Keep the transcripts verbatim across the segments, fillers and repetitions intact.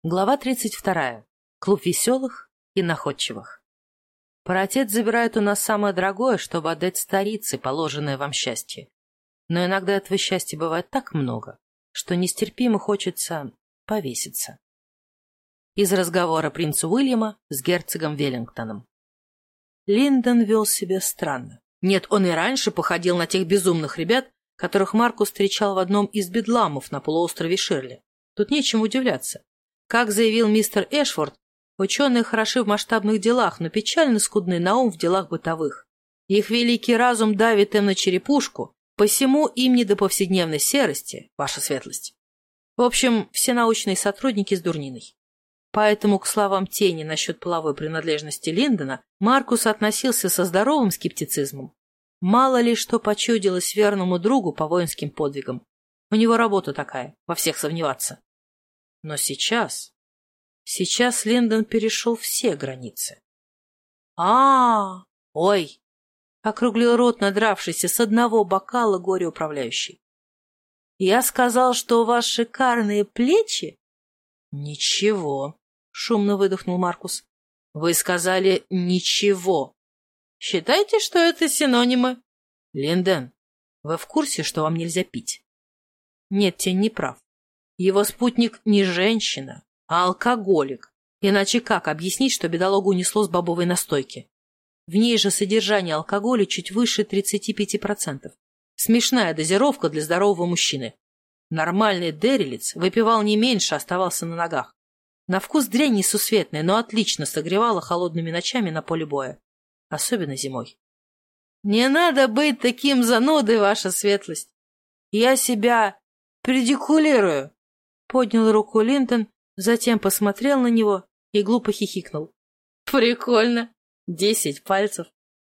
Глава тридцать вторая. Клуб веселых и находчивых. Паратет забирает у нас самое дорогое, чтобы отдать старице положенное вам счастье. Но иногда этого счастья бывает так много, что нестерпимо хочется повеситься. Из разговора принца Уильяма с герцогом Веллингтоном. Линдон вел себя странно. Нет, он и раньше походил на тех безумных ребят, которых Маркус встречал в одном из бедламов на полуострове Ширли. Тут нечем удивляться. Как заявил мистер Эшфорд, ученые хороши в масштабных делах, но печально скудны на ум в делах бытовых. Их великий разум давит им на черепушку, посему им не до повседневной серости, ваша светлость. В общем, все научные сотрудники с дурниной. Поэтому к словам тени насчет половой принадлежности Линдона Маркус относился со здоровым скептицизмом. Мало ли что почудилось верному другу по воинским подвигам. У него работа такая, во всех сомневаться. Но сейчас... Сейчас Линдон перешел все границы. а, -а, -а Ой! — округлил рот надравшийся с одного бокала горе-управляющий. — Я сказал, что у вас шикарные плечи? — Ничего, — шумно выдохнул Маркус. — Вы сказали «ничего». Считайте, что это синонимы. — Линдон, вы в курсе, что вам нельзя пить? Нет, тень не прав. Его спутник не женщина, а алкоголик. Иначе как объяснить, что бедолагу унесло с бобовой настойки? В ней же содержание алкоголя чуть выше тридцати пяти процентов. Смешная дозировка для здорового мужчины. Нормальный дерелец выпивал не меньше, оставался на ногах. На вкус дрянь несусветная, но отлично согревала холодными ночами на поле боя. Особенно зимой. Не надо быть таким занудой, ваша светлость. Я себя предикулирую. Поднял руку Линдон, затем посмотрел на него и глупо хихикнул. Прикольно. Десять пальцев.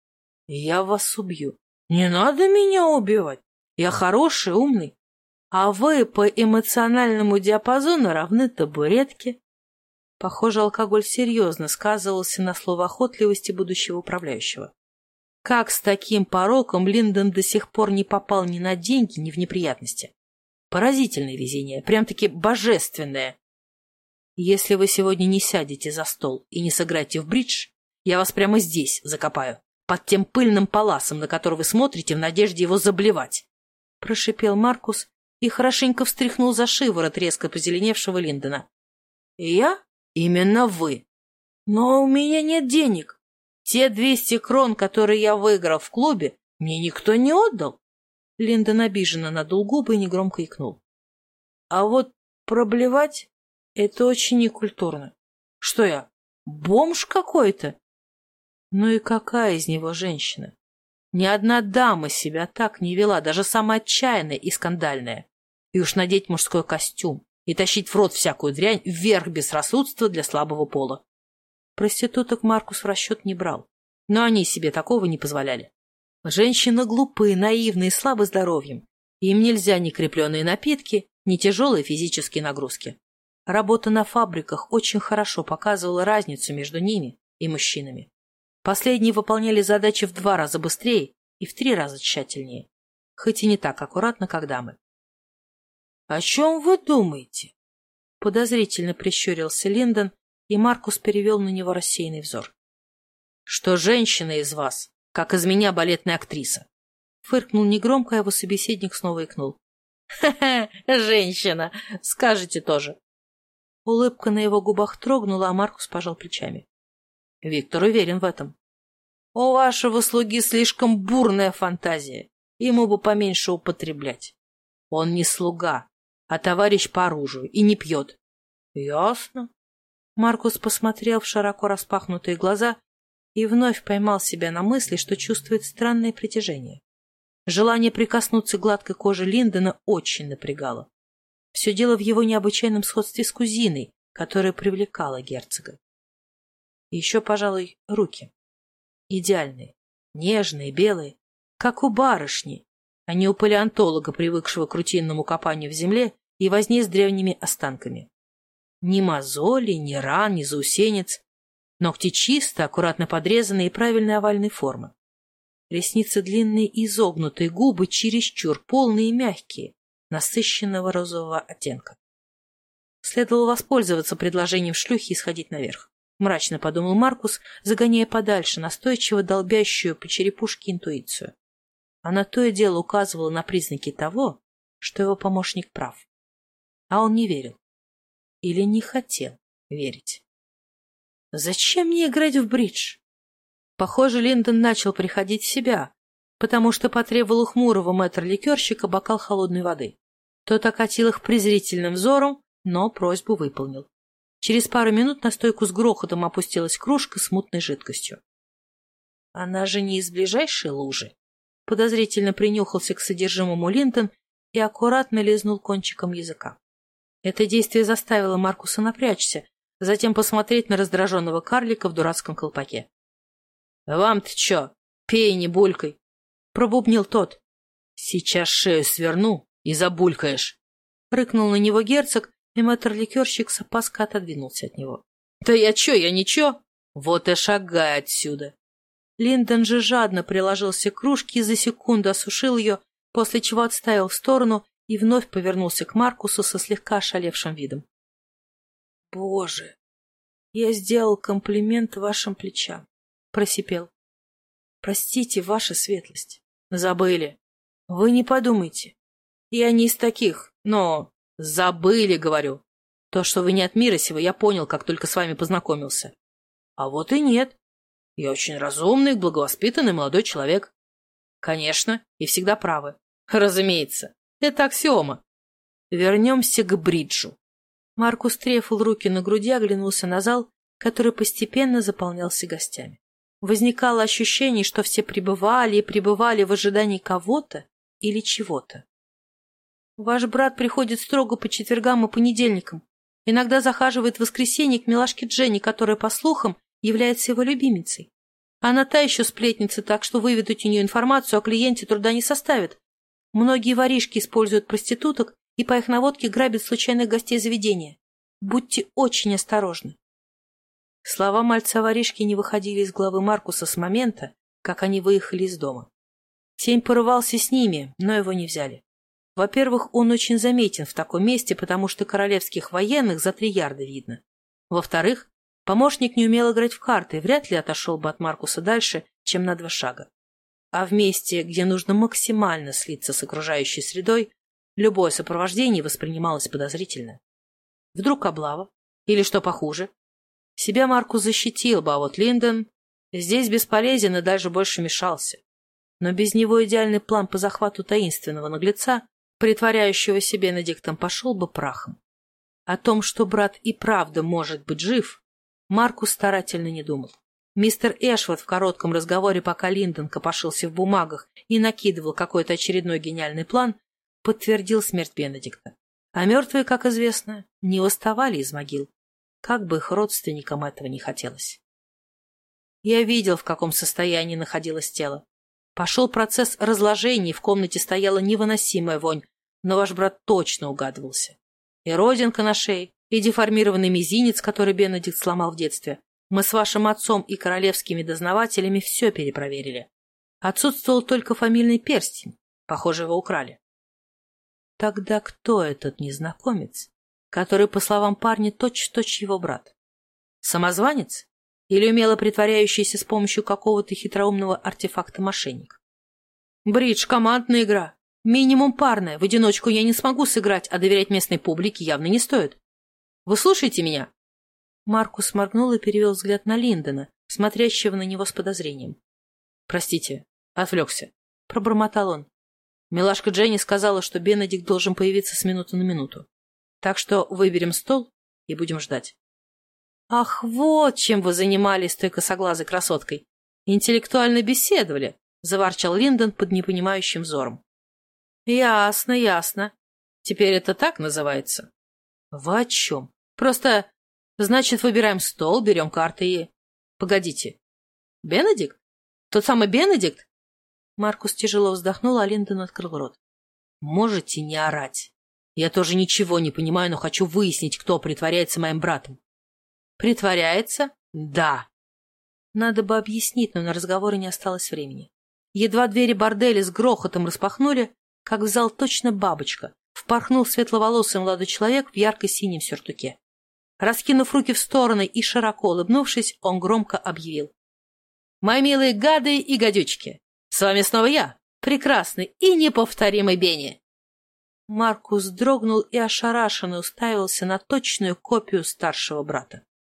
Я вас убью. Не надо меня убивать. Я хороший, умный. А вы по эмоциональному диапазону равны табуретке. Похоже, алкоголь серьезно сказывался на словоохотливости будущего управляющего. Как с таким пороком Линдон до сих пор не попал ни на деньги, ни в неприятности? Поразительное везение, прям-таки божественное. Если вы сегодня не сядете за стол и не сыграете в бридж, я вас прямо здесь закопаю, под тем пыльным паласом, на который вы смотрите в надежде его заблевать. Прошипел Маркус и хорошенько встряхнул за шиворот резко позеленевшего Линдона. Я? Именно вы. Но у меня нет денег. Те двести крон, которые я выиграл в клубе, мне никто не отдал. Линдон обиженно надул губы и негромко икнул. А вот проблевать — это очень некультурно. Что я, бомж какой-то? Ну и какая из него женщина? Ни одна дама себя так не вела, даже самая отчаянная и скандальная. И уж надеть мужской костюм и тащить в рот всякую дрянь — верх безрассудства для слабого пола. Проституток Маркус в расчет не брал, но они себе такого не позволяли. Женщины глупые, наивные, слабы здоровьем. Им нельзя ни крепленные напитки, ни тяжелые физические нагрузки. Работа на фабриках очень хорошо показывала разницу между ними и мужчинами. Последние выполняли задачи в два раза быстрее и в три раза тщательнее, хоть и не так аккуратно, как дамы. — О чем вы думаете? — подозрительно прищурился Линдон, и Маркус перевел на него рассеянный взор. — Что женщина из вас, как из меня балетная актриса. Фыркнул негромко, а его собеседник снова икнул. «Ха-ха, женщина! Скажете тоже!» Улыбка на его губах трогнула, а Маркус пожал плечами. Виктор уверен в этом. «У вашего слуги слишком бурная фантазия. Ему бы поменьше употреблять. Он не слуга, а товарищ по оружию и не пьет». «Ясно». Маркус посмотрел в широко распахнутые глаза и вновь поймал себя на мысли, что чувствует странное притяжение. Желание прикоснуться к гладкой коже Линдона очень напрягало. Все дело в его необычайном сходстве с кузиной, которая привлекала герцога. И еще, пожалуй, руки. Идеальные, нежные, белые, как у барышни, а не у палеонтолога, привыкшего к рутинному копанию в земле и возне с древними останками. Ни мозоли, ни ран, ни заусенец. Ногти чисто, аккуратно подрезанные и правильной овальной формы. Ресницы длинные и изогнутые, губы чересчур полные и мягкие, насыщенного розового оттенка. Следовало воспользоваться предложением шлюхи и сходить наверх. Мрачно подумал Маркус, загоняя подальше настойчиво долбящую по черепушке интуицию. Она то и дело указывала на признаки того, что его помощник прав. А он не верил. Или не хотел верить. «Зачем мне играть в бридж?» Похоже, Линдон начал приходить в себя, потому что потребовал у хмурого мэтра-ликерщика бокал холодной воды. Тот окатил их презрительным взором, но просьбу выполнил. Через пару минут на стойку с грохотом опустилась кружка с мутной жидкостью. «Она же не из ближайшей лужи?» Подозрительно принюхался к содержимому Линдон и аккуратно лизнул кончиком языка. Это действие заставило Маркуса напрячься, затем посмотреть на раздраженного карлика в дурацком колпаке. — Вам-то чё? Пей, не булькай! — пробубнил тот. — Сейчас шею сверну и забулькаешь! — рыкнул на него герцог, и мэтр-ликерщик с опаской отодвинулся от него. — Да я чё, я ничего! Вот и шагай отсюда! Линдон же жадно приложился к кружке и за секунду осушил ее, после чего отставил в сторону и вновь повернулся к Маркусу со слегка ошалевшим видом. — Боже, я сделал комплимент вашим плечам, — просипел. — Простите, ваша светлость. — Забыли. — Вы не подумайте. Я не из таких, но... — Забыли, говорю. То, что вы не от мира сего, я понял, как только с вами познакомился. — А вот и нет. Я очень разумный, благовоспитанный молодой человек. — Конечно, и всегда правы. — Разумеется. Это аксиома. Вернемся к бриджу. Маркус трефал руки на груди, оглянулся на зал, который постепенно заполнялся гостями. Возникало ощущение, что все пребывали и пребывали в ожидании кого-то или чего-то. Ваш брат приходит строго по четвергам и понедельникам. Иногда захаживает в воскресенье к милашке Дженни, которая, по слухам, является его любимицей. Она та еще сплетница, так что выведать у нее информацию о клиенте труда не составит. Многие воришки используют проституток и по их наводке грабят случайных гостей заведения. Будьте очень осторожны. Слова мальца-воришки не выходили из головы Маркуса с момента, как они выехали из дома. Тень порывался с ними, но его не взяли. Во-первых, он очень заметен в таком месте, потому что королевских военных за три ярда видно. Во-вторых, помощник не умел играть в карты и вряд ли отошел бы от Маркуса дальше, чем на два шага. А в месте, где нужно максимально слиться с окружающей средой, любое сопровождение воспринималось подозрительно. Вдруг облава? Или что похуже? Себя Маркус защитил бы, а вот Линдон здесь бесполезен и даже больше мешался. Но без него идеальный план по захвату таинственного наглеца, притворяющего себя Бенедиктом, пошел бы прахом. О том, что брат и правда может быть жив, Маркус старательно не думал. Мистер Эшвуд в коротком разговоре, пока Линдон копошился в бумагах и накидывал какой-то очередной гениальный план, подтвердил смерть Бенедикта. А мертвые, как известно, не восставали из могил, как бы их родственникам этого не хотелось. Я видел, в каком состоянии находилось тело. Пошел процесс разложения, и в комнате стояла невыносимая вонь, но ваш брат точно угадывался. И родинка на шее, и деформированный мизинец, который Бенедикт сломал в детстве. Мы с вашим отцом и королевскими дознавателями все перепроверили. Отсутствовал только фамильный перстень. Похоже, его украли. Тогда кто этот незнакомец, который, по словам парня, точь-в-точь его брат? Самозванец? Или умело притворяющийся с помощью какого-то хитроумного артефакта мошенник? Бридж — командная игра. Минимум парная. В одиночку я не смогу сыграть, а доверять местной публике явно не стоит. Вы слушаете меня? Маркус моргнул и перевел взгляд на Линдона, смотрящего на него с подозрением. — Простите, отвлекся, — пробормотал он. Милашка Дженни сказала, что Бенедикт должен появиться с минуты на минуту. Так что выберем стол и будем ждать. — Ах, вот чем вы занимались с той косоглазой красоткой. Интеллектуально беседовали, — заворчал Линдон под непонимающим взором. — Ясно, ясно. Теперь это так называется? — Вы о чем? Просто... Значит, выбираем стол, берем карты и... Погодите. Бенедикт? Тот самый Бенедикт? Маркус тяжело вздохнул, а Линдон открыл рот. Можете не орать. Я тоже ничего не понимаю, но хочу выяснить, кто притворяется моим братом. Притворяется? Да. Надо бы объяснить, но на разговоры не осталось времени. Едва двери борделя с грохотом распахнули, как в зал точно бабочка, в впорхнул светловолосый молодой человек в ярко-синем сюртуке. Раскинув руки в стороны и широко улыбнувшись, он громко объявил: «Мои милые гады и гадючки, с вами снова я, прекрасный и неповторимый Бенни!» Маркус дрогнул и ошарашенно уставился на точную копию старшего брата.